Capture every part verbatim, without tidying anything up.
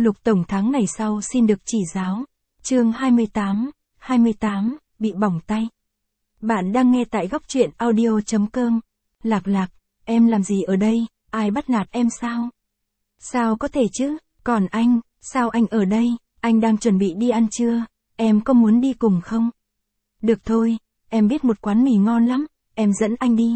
Lục Tổng tháng này sau xin được chỉ giáo. Chương hai mươi tám, hai mươi tám, bị bỏng tay. Bạn đang nghe tại góc truyện audio.com. Lạc Lạc, em làm gì ở đây, ai bắt nạt em sao? Sao có thể chứ, còn anh, sao anh ở đây, anh đang chuẩn bị đi ăn trưa, em có muốn đi cùng không? Được thôi, em biết một quán mì ngon lắm, em dẫn anh đi.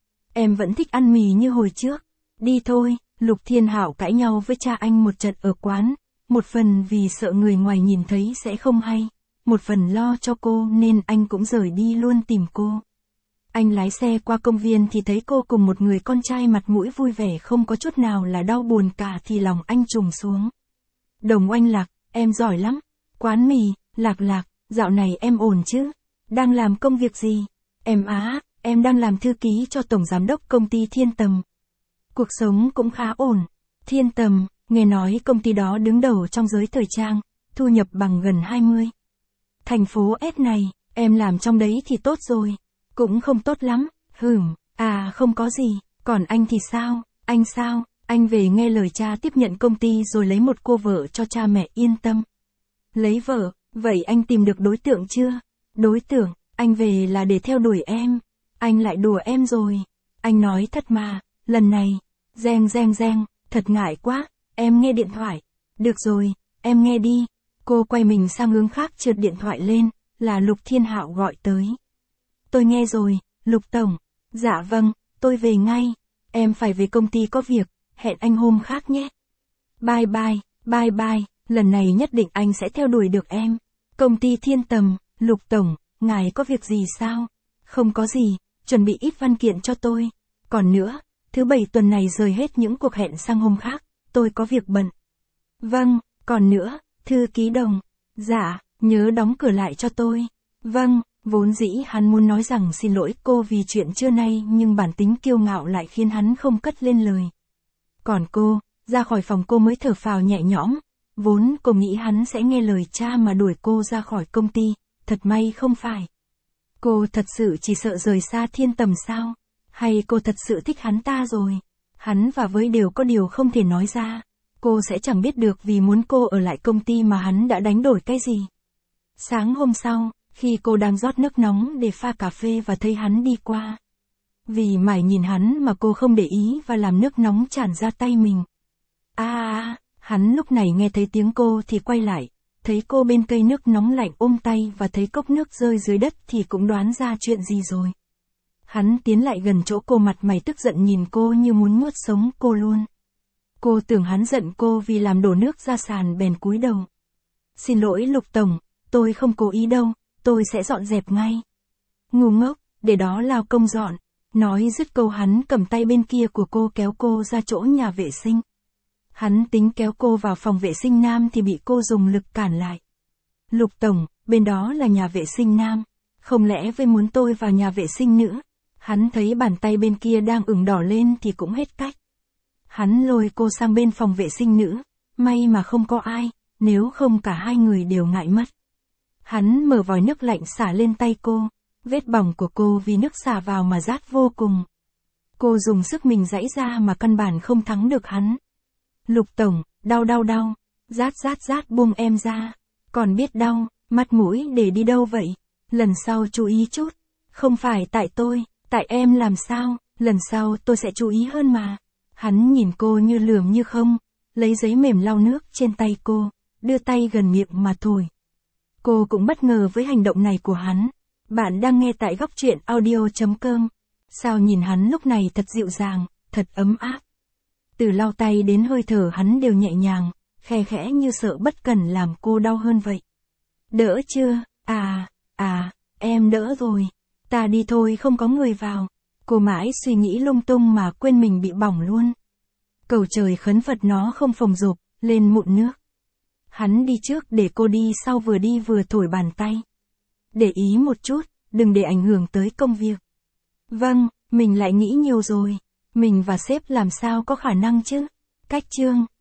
Em vẫn thích ăn mì như hồi trước. Đi thôi. Lục Thiên Hạo cãi nhau với cha anh một trận ở quán, một phần vì sợ người ngoài nhìn thấy sẽ không hay, một phần lo cho cô nên anh cũng rời đi luôn tìm cô. Anh lái xe qua công viên thì thấy cô cùng một người con trai mặt mũi vui vẻ không có chút nào là đau buồn cả thì lòng anh trùng xuống. Đồng Oanh Lạc, em giỏi lắm. Quán mì, Lạc Lạc, dạo này em ổn chứ? Đang làm công việc gì? Em á, em đang làm thư ký cho tổng giám đốc công ty Thiên Tầm. Cuộc sống cũng khá ổn. Thiên Tầm, nghe nói công ty đó đứng đầu trong giới thời trang, thu nhập bằng gần hai mươi. Thành phố S này, em làm trong đấy thì tốt rồi. Cũng không tốt lắm, hửm, à không có gì, còn anh thì sao, anh sao, anh về nghe lời cha tiếp nhận công ty rồi lấy một cô vợ cho cha mẹ yên tâm. Lấy vợ, vậy anh tìm được đối tượng chưa? Đối tượng, anh về là để theo đuổi em, anh lại đùa em rồi. Anh nói thật mà, lần này, reng reng reng, thật ngại quá, em nghe điện thoại. Được rồi, em nghe đi. Cô quay mình sang hướng khác trượt điện thoại lên, là Lục Thiên Hạo gọi tới. Tôi nghe rồi, Lục Tổng. Dạ vâng, tôi về ngay. Em phải về công ty có việc, hẹn anh hôm khác nhé. Bye bye, bye bye, lần này nhất định anh sẽ theo đuổi được em. Công ty Thiên Tầm, Lục Tổng, ngài có việc gì sao? Không có gì, chuẩn bị ít văn kiện cho tôi. Còn nữa, thứ bảy tuần này rời hết những cuộc hẹn sang hôm khác, tôi có việc bận. Vâng, còn nữa, thư ký Đồng. Dạ, nhớ đóng cửa lại cho tôi. Vâng, vốn dĩ hắn muốn nói rằng xin lỗi cô vì chuyện trưa nay nhưng bản tính kiêu ngạo lại khiến hắn không cất lên lời. Còn cô, ra khỏi phòng cô mới thở phào nhẹ nhõm, vốn cô nghĩ hắn sẽ nghe lời cha mà đuổi cô ra khỏi công ty, thật may không phải. Cô thật sự chỉ sợ rời xa Thiên Tầm sao? Hay cô thật sự thích hắn ta rồi? Hắn và với đều có điều không thể nói ra. Cô sẽ chẳng biết được vì muốn cô ở lại công ty mà hắn đã đánh đổi cái gì. Sáng hôm sau, khi cô đang rót nước nóng để pha cà phê và thấy hắn đi qua. Vì mải nhìn hắn mà cô không để ý và làm nước nóng tràn ra tay mình. À, à, hắn lúc này nghe thấy tiếng cô thì quay lại. Thấy cô bên cây nước nóng lạnh ôm tay và thấy cốc nước rơi dưới đất thì cũng đoán ra chuyện gì rồi. Hắn tiến lại gần chỗ cô, mặt mày tức giận nhìn cô như muốn nuốt sống cô luôn. Cô tưởng hắn giận cô vì làm đổ nước ra sàn bèn cúi đầu. Xin lỗi Lục Tổng, tôi không cố ý đâu, tôi sẽ dọn dẹp ngay. Ngu ngốc, để đó lao công dọn. Nói dứt câu hắn cầm tay bên kia của cô kéo cô ra chỗ nhà vệ sinh. Hắn tính kéo cô vào phòng vệ sinh nam thì bị cô dùng lực cản lại. Lục Tổng, bên đó là nhà vệ sinh nam, không lẽ với muốn tôi vào nhà vệ sinh nữa? Hắn thấy bàn tay bên kia đang ửng đỏ lên thì cũng hết cách. Hắn lôi cô sang bên phòng vệ sinh nữ, may mà không có ai, nếu không cả hai người đều ngại mất. Hắn mở vòi nước lạnh xả lên tay cô, vết bỏng của cô vì nước xả vào mà rát vô cùng. Cô dùng sức mình giãy ra mà căn bản không thắng được hắn. Lục Tổng, đau đau đau, rát rát rát buông em ra, còn biết đau, mắt mũi để đi đâu vậy? Lần sau chú ý chút, không phải tại tôi, tại em làm sao, lần sau tôi sẽ chú ý hơn mà. Hắn nhìn cô như lườm như không, lấy giấy mềm lau nước trên tay cô, đưa tay gần miệng mà thổi. Cô cũng bất ngờ với hành động này của hắn. Bạn đang nghe tại góc truyện audio.com. Sao nhìn hắn lúc này thật dịu dàng, thật ấm áp. Từ lau tay đến hơi thở hắn đều nhẹ nhàng, khe khẽ như sợ bất cẩn làm cô đau hơn vậy. Đỡ chưa? À, à, em đỡ rồi. Ta đi thôi, không có người vào. Cô mãi suy nghĩ lung tung mà quên mình bị bỏng luôn. Cầu trời khấn Phật nó không phồng rộp lên mụn nước. Hắn đi trước để cô đi sau, vừa đi vừa thổi bàn tay. Để ý một chút, đừng để ảnh hưởng tới công việc. Vâng, mình lại nghĩ nhiều rồi. Mình và sếp làm sao có khả năng chứ? Cách chương.